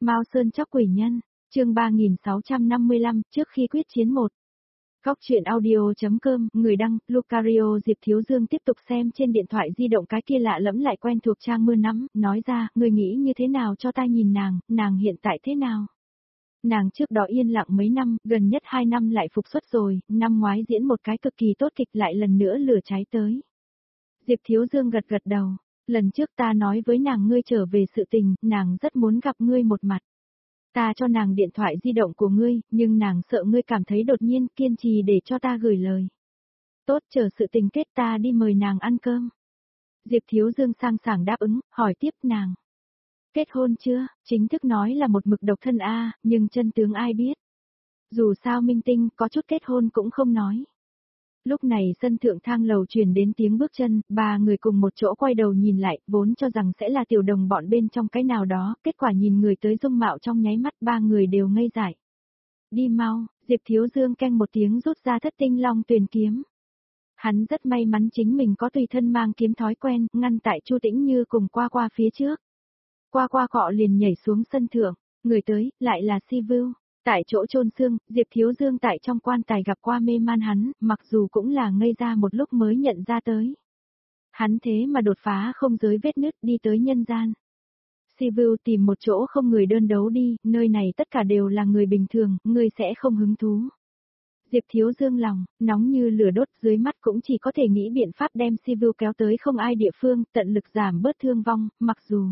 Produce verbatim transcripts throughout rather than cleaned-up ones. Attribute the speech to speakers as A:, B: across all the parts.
A: Mao Sơn Chóc Quỷ Nhân, chương ba nghìn sáu trăm năm mươi lăm, trước khi quyết chiến một. Góc truyện audio.com, người đăng, Lucario. Diệp Thiếu Dương tiếp tục xem trên điện thoại di động cái kia lạ lẫm lại quen thuộc trang mưa nắm, nói ra, người nghĩ như thế nào cho ta nhìn nàng, nàng hiện tại thế nào? Nàng trước đó yên lặng mấy năm, gần nhất hai năm lại phục xuất rồi, năm ngoái diễn một cái cực kỳ tốt kịch lại lần nữa lửa cháy tới. Diệp Thiếu Dương gật gật đầu, lần trước ta nói với nàng ngươi trở về sự tình, nàng rất muốn gặp ngươi một mặt. Ta cho nàng điện thoại di động của ngươi, nhưng nàng sợ ngươi cảm thấy đột nhiên, kiên trì để cho ta gửi lời. Tốt, chờ sự tình kết ta đi mời nàng ăn cơm. Diệp Thiếu Dương sang sảng đáp ứng, hỏi tiếp nàng. Kết hôn chưa? Chính thức nói là một mực độc thân a, nhưng chân tướng ai biết. Dù sao minh tinh, có chút kết hôn cũng không nói. Lúc này sân thượng thang lầu truyền đến tiếng bước chân, ba người cùng một chỗ quay đầu nhìn lại, vốn cho rằng sẽ là tiểu đồng bọn bên trong cái nào đó, kết quả nhìn người tới dung mạo trong nháy mắt ba người đều ngây dại. Đi mau, Diệp Thiếu Dương keng một tiếng rút ra thất tinh long tuyền kiếm. Hắn rất may mắn chính mình có tùy thân mang kiếm thói quen, ngăn tại Chu Tĩnh Như cùng qua qua phía trước. Qua qua cọ liền nhảy xuống sân thượng, người tới, lại là Si Vưu. Tại chỗ chôn xương, Diệp Thiếu Dương tại trong quan tài gặp qua mê man hắn, mặc dù cũng là ngây ra một lúc mới nhận ra tới. Hắn thế mà đột phá không giới vết nứt đi tới nhân gian. Si Vưu tìm một chỗ không người đơn đấu đi, nơi này tất cả đều là người bình thường, ngươi sẽ không hứng thú. Diệp Thiếu Dương lòng, nóng như lửa đốt dưới mắt cũng chỉ có thể nghĩ biện pháp đem Si Vưu kéo tới không ai địa phương, tận lực giảm bớt thương vong, mặc dù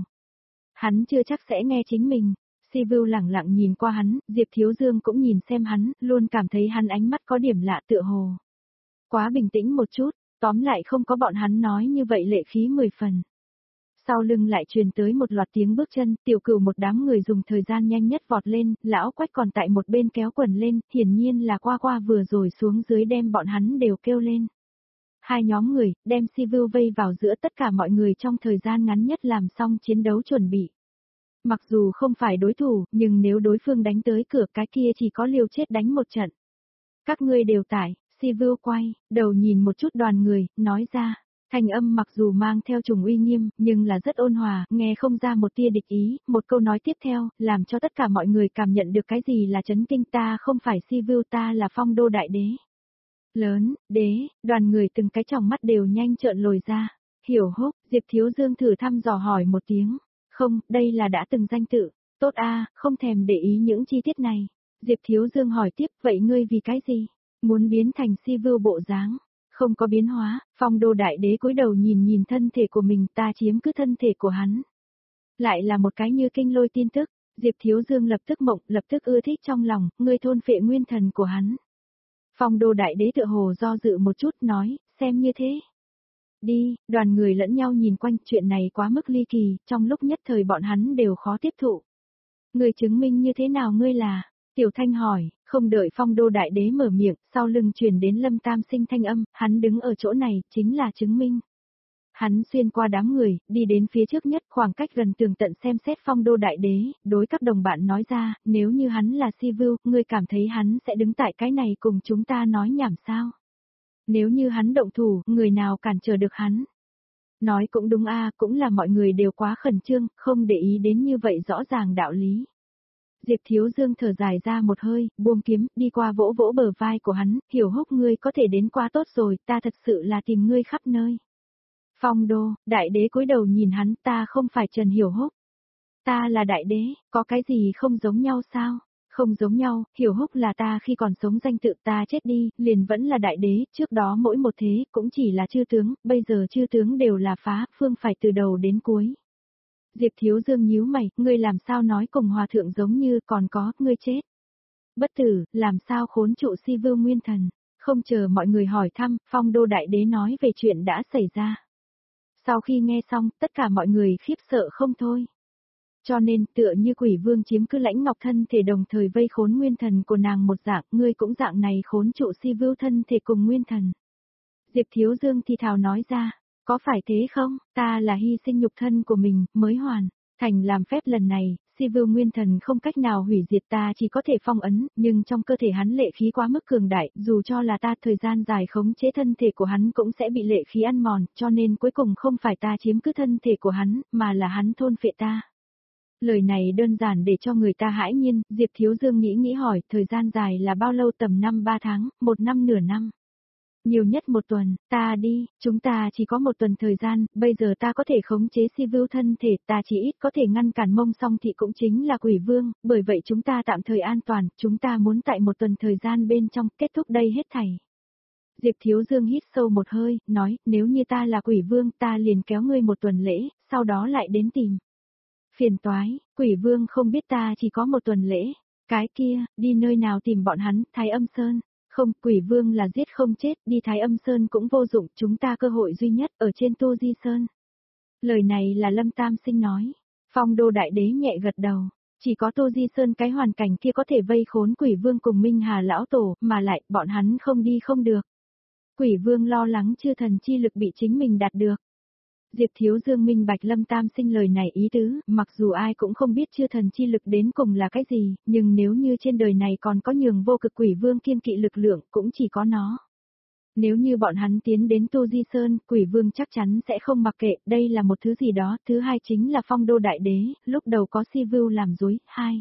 A: hắn chưa chắc sẽ nghe chính mình. Si Vưu lẳng lặng nhìn qua hắn, Diệp Thiếu Dương cũng nhìn xem hắn, luôn cảm thấy hắn ánh mắt có điểm lạ tựa hồ. Quá bình tĩnh một chút, tóm lại không có bọn hắn nói như vậy lệ khí mười phần. Sau lưng lại truyền tới một loạt tiếng bước chân, tiểu cửu một đám người dùng thời gian nhanh nhất vọt lên, lão Quách còn tại một bên kéo quần lên, hiển nhiên là qua qua vừa rồi xuống dưới đem bọn hắn đều kêu lên. Hai nhóm người, đem Si Vưu vây vào giữa tất cả mọi người trong thời gian ngắn nhất làm xong chiến đấu chuẩn bị. Mặc dù không phải đối thủ, nhưng nếu đối phương đánh tới cửa cái kia chỉ có liều chết đánh một trận. Các ngươi đều tại, Si Vưu quay, đầu nhìn một chút đoàn người, nói ra, thanh âm mặc dù mang theo trùng uy nghiêm, nhưng là rất ôn hòa, nghe không ra một tia địch ý, một câu nói tiếp theo, làm cho tất cả mọi người cảm nhận được cái gì là chấn kinh. Ta không phải Si Vưu, ta là Phong Đô Đại Đế. Lớn, đế, đoàn người từng cái tròng mắt đều nhanh trợn lồi ra. Hiểu húc, Diệp Thiếu Dương thử thăm dò hỏi một tiếng. Không, đây là đã từng danh tự. Tốt a, không thèm để ý những chi tiết này. Diệp Thiếu Dương hỏi tiếp, vậy ngươi vì cái gì? Muốn biến thành Si Vưu bộ dáng? Không có biến hóa, Phong Đô Đại Đế cúi đầu nhìn nhìn thân thể của mình, ta chiếm cứ thân thể của hắn. Lại là một cái như kinh lôi tin tức, Diệp Thiếu Dương lập tức mộng, lập tức ưa thích trong lòng, ngươi thôn phệ nguyên thần của hắn. Phong Đô Đại Đế tựa hồ do dự một chút nói, xem như thế. Đi, đoàn người lẫn nhau nhìn quanh, chuyện này quá mức ly kỳ, trong lúc nhất thời bọn hắn đều khó tiếp thụ. Người chứng minh như thế nào ngươi là? Tiểu Thanh hỏi, không đợi Phong Đô Đại Đế mở miệng, sau lưng truyền đến Lâm Tam Sinh thanh âm, hắn đứng ở chỗ này, chính là chứng minh. Hắn xuyên qua đám người, đi đến phía trước nhất, khoảng cách gần tường tận xem xét Phong Đô Đại Đế, đối các đồng bạn nói ra, nếu như hắn là Si Vưu, ngươi cảm thấy hắn sẽ đứng tại cái này cùng chúng ta nói nhảm sao? Nếu như hắn động thủ, người nào cản trở được hắn? Nói cũng đúng a, cũng là mọi người đều quá khẩn trương, không để ý đến như vậy rõ ràng đạo lý. Diệp Thiếu Dương thở dài ra một hơi, buông kiếm, đi qua vỗ vỗ bờ vai của hắn, Hiểu húc ngươi có thể đến quá tốt rồi, ta thật sự là tìm ngươi khắp nơi. Phong Đô, Đại Đế cúi đầu nhìn hắn, ta không phải Trần Hiểu húc. Ta là Đại Đế, có cái gì không giống nhau sao? Không giống nhau, Hiểu húc là ta khi còn sống danh tự, ta chết đi, liền vẫn là Đại Đế, trước đó mỗi một thế, cũng chỉ là chư tướng, bây giờ chư tướng đều là phá, phương phải từ đầu đến cuối. Diệp Thiếu Dương nhíu mày, ngươi làm sao nói cùng hòa thượng giống như, còn có, ngươi chết. Bất tử, làm sao khốn trụ Si Vưu nguyên thần, không chờ mọi người hỏi thăm, Phong Đô Đại Đế nói về chuyện đã xảy ra. Sau khi nghe xong, tất cả mọi người khiếp sợ không thôi. Cho nên, tựa như quỷ vương chiếm cứ lãnh ngọc thân thể đồng thời vây khốn nguyên thần của nàng một dạng, ngươi cũng dạng này khốn trụ Si Vưu thân thể cùng nguyên thần. Diệp Thiếu Dương thì thào nói ra, có phải thế không, ta là hy sinh nhục thân của mình, mới hoàn thành làm phép lần này, Si Vưu nguyên thần không cách nào hủy diệt, ta chỉ có thể phong ấn, nhưng trong cơ thể hắn lệ khí quá mức cường đại, dù cho là ta thời gian dài khống chế thân thể của hắn cũng sẽ bị lệ khí ăn mòn, cho nên cuối cùng không phải ta chiếm cứ thân thể của hắn, mà là hắn thôn phệ ta. Lời này đơn giản để cho người ta hãi nhiên, Diệp Thiếu Dương nghĩ nghĩ hỏi, thời gian dài là bao lâu? Tầm năm ba tháng, một năm nửa năm. Nhiều nhất một tuần, ta đi, chúng ta chỉ có một tuần thời gian, bây giờ ta có thể khống chế si vưu thân thể, ta chỉ ít có thể ngăn cản Mông Song Thị cũng chính là quỷ vương, bởi vậy chúng ta tạm thời an toàn, chúng ta muốn tại một tuần thời gian bên trong, kết thúc đây hết thảy. Diệp Thiếu Dương hít sâu một hơi, nói, nếu như ta là quỷ vương ta liền kéo ngươi một tuần lễ, sau đó lại đến tìm. Phiền toái, quỷ vương không biết ta chỉ có một tuần lễ, cái kia, đi nơi nào tìm bọn hắn, Thái Âm Sơn. Không, quỷ vương là giết không chết, đi Thái Âm Sơn cũng vô dụng, chúng ta cơ hội duy nhất ở trên Tu Di Sơn. Lời này là Lâm Tam Sinh nói. Phong Đô Đại Đế nhẹ gật đầu, chỉ có Tu Di Sơn cái hoàn cảnh kia có thể vây khốn quỷ vương cùng Minh Hà Lão Tổ, mà lại, bọn hắn không đi không được. Quỷ vương lo lắng chư thần chi lực bị chính mình đạt được. Diệp Thiếu Dương minh bạch Lâm Tam Sinh lời này ý tứ, mặc dù ai cũng không biết chư thần chi lực đến cùng là cái gì, nhưng nếu như trên đời này còn có nhường vô cực quỷ vương kiên kỵ lực lượng, cũng chỉ có nó. Nếu như bọn hắn tiến đến Tu Di Sơn, quỷ vương chắc chắn sẽ không mặc kệ, đây là một thứ gì đó, thứ hai chính là Phong Đô Đại Đế, lúc đầu có Si Vưu làm dối, hai.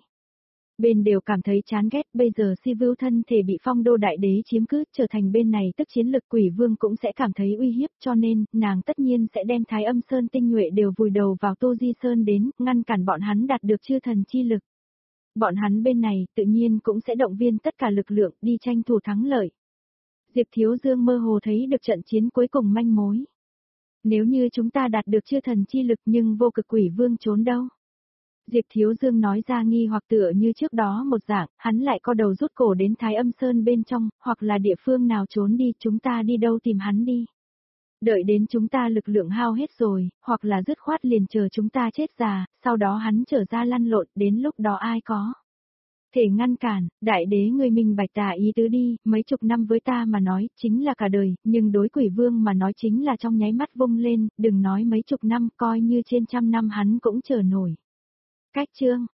A: Bên đều cảm thấy chán ghét, bây giờ Si Vưu thân thể bị Phong Đô Đại Đế chiếm cứ, trở thành bên này tức chiến lực quỷ vương cũng sẽ cảm thấy uy hiếp, cho nên, nàng tất nhiên sẽ đem Thái Âm Sơn tinh nhuệ đều vùi đầu vào Tu Di Sơn đến, ngăn cản bọn hắn đạt được chư thần chi lực. Bọn hắn bên này, tự nhiên cũng sẽ động viên tất cả lực lượng, đi tranh thủ thắng lợi. Diệp Thiếu Dương mơ hồ thấy được trận chiến cuối cùng manh mối. Nếu như chúng ta đạt được chư thần chi lực nhưng vô cực quỷ vương trốn đâu? Diệp Thiếu Dương nói ra nghi hoặc tựa như trước đó một dạng, hắn lại co đầu rút cổ đến Thái Âm Sơn bên trong, hoặc là địa phương nào trốn đi, chúng ta đi đâu tìm hắn đi. Đợi đến chúng ta lực lượng hao hết rồi, hoặc là dứt khoát liền chờ chúng ta chết già, sau đó hắn trở ra lăn lộn, đến lúc đó ai có thể ngăn cản, đại đế ngươi minh bạch tà ý tứ đi, mấy chục năm với ta mà nói, chính là cả đời, nhưng đối quỷ vương mà nói chính là trong nháy mắt vung lên, đừng nói mấy chục năm, coi như trên trăm năm hắn cũng chờ nổi. Cách chương